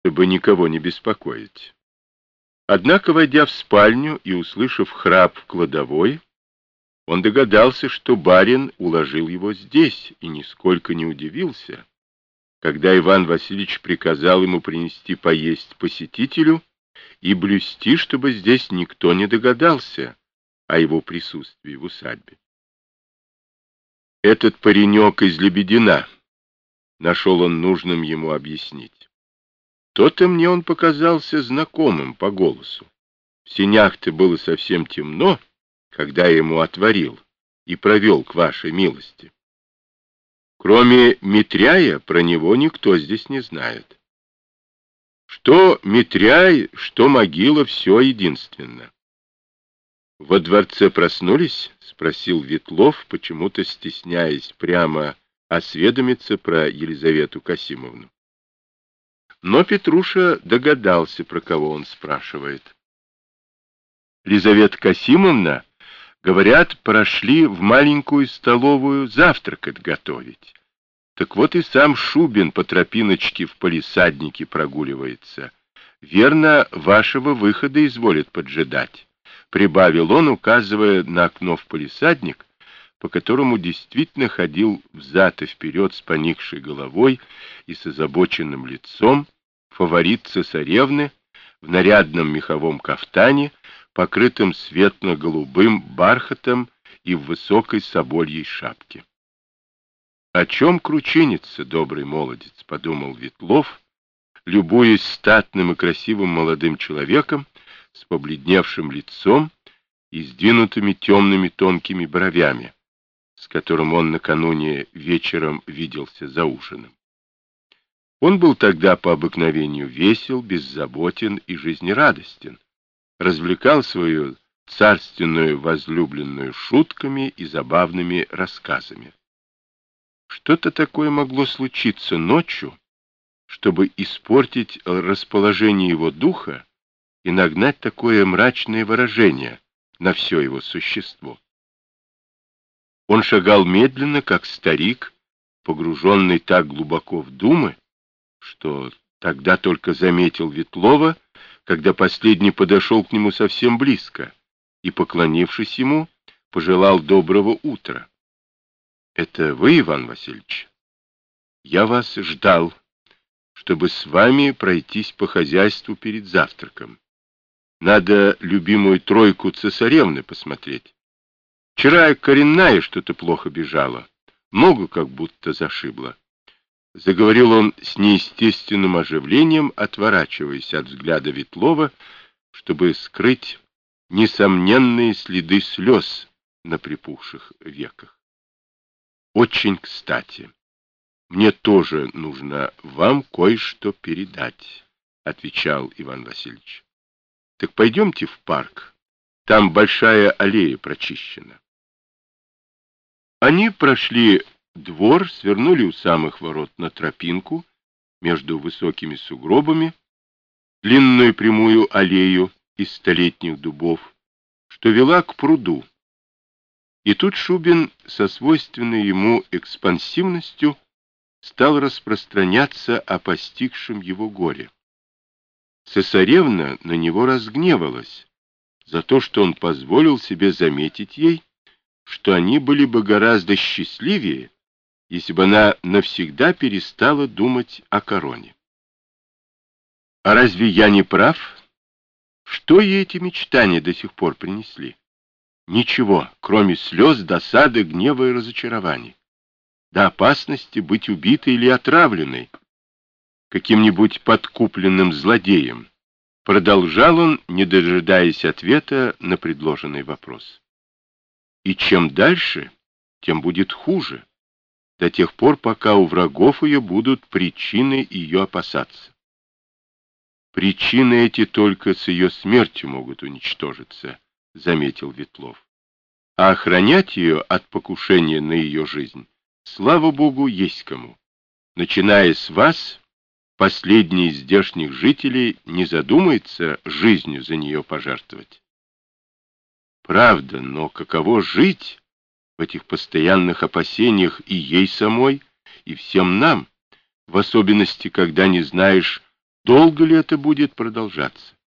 чтобы никого не беспокоить. Однако, войдя в спальню и услышав храп в кладовой, он догадался, что барин уложил его здесь, и нисколько не удивился, когда Иван Васильевич приказал ему принести поесть посетителю и блюсти, чтобы здесь никто не догадался о его присутствии в усадьбе. Этот паренек из Лебедина, нашел он нужным ему объяснить. То-то мне он показался знакомым по голосу. В сенях-то было совсем темно, когда я ему отворил и провел к вашей милости. Кроме Митряя, про него никто здесь не знает. Что Митряй, что могила, все единственно. Во дворце проснулись? — спросил Ветлов, почему-то стесняясь прямо осведомиться про Елизавету Касимовну. Но Петруша догадался, про кого он спрашивает. Елизавета Касимовна, говорят, прошли в маленькую столовую завтракать готовить. Так вот и сам Шубин по тропиночке в палисаднике прогуливается. Верно, вашего выхода изволит поджидать, прибавил он, указывая на окно в палисадник, по которому действительно ходил взад и вперед с поникшей головой и с озабоченным лицом фаворит цесаревны в нарядном меховом кафтане, покрытым светло-голубым бархатом и в высокой собольей шапке. «О чем кручинится, добрый молодец?» — подумал Ветлов, любуясь статным и красивым молодым человеком с побледневшим лицом и сдвинутыми темными тонкими бровями, с которым он накануне вечером виделся за ужином. Он был тогда по обыкновению весел, беззаботен и жизнерадостен, развлекал свою царственную возлюбленную шутками и забавными рассказами. Что-то такое могло случиться ночью, чтобы испортить расположение его духа и нагнать такое мрачное выражение на все его существо. Он шагал медленно, как старик, погруженный так глубоко в думы, что тогда только заметил Ветлова, когда последний подошел к нему совсем близко и, поклонившись ему, пожелал доброго утра. — Это вы, Иван Васильевич? Я вас ждал, чтобы с вами пройтись по хозяйству перед завтраком. Надо любимую тройку цесаревны посмотреть. Вчера коренная что-то плохо бежала, ногу как будто зашибла. Заговорил он с неестественным оживлением, отворачиваясь от взгляда Ветлова, чтобы скрыть несомненные следы слез на припухших веках. Очень кстати. Мне тоже нужно вам кое-что передать, отвечал Иван Васильевич. Так пойдемте в парк. Там большая аллея прочищена. Они прошли двор, свернули у самых ворот на тропинку между высокими сугробами, длинную прямую аллею из столетних дубов, что вела к пруду. И тут Шубин со свойственной ему экспансивностью стал распространяться о постигшем его горе. Цесаревна на него разгневалась за то, что он позволил себе заметить ей, что они были бы гораздо счастливее, если бы она навсегда перестала думать о короне. А разве я не прав? Что ей эти мечтания до сих пор принесли? Ничего, кроме слез, досады, гнева и разочарований. До опасности быть убитой или отравленной каким-нибудь подкупленным злодеем. Продолжал он, не дожидаясь ответа на предложенный вопрос. И чем дальше, тем будет хуже, до тех пор, пока у врагов ее будут причины ее опасаться. Причины эти только с ее смертью могут уничтожиться, заметил Ветлов. А охранять ее от покушения на ее жизнь, слава богу, есть кому. Начиная с вас, последний из здешних жителей не задумается жизнью за нее пожертвовать. Правда, но каково жить в этих постоянных опасениях и ей самой, и всем нам, в особенности, когда не знаешь, Долго ли это будет продолжаться?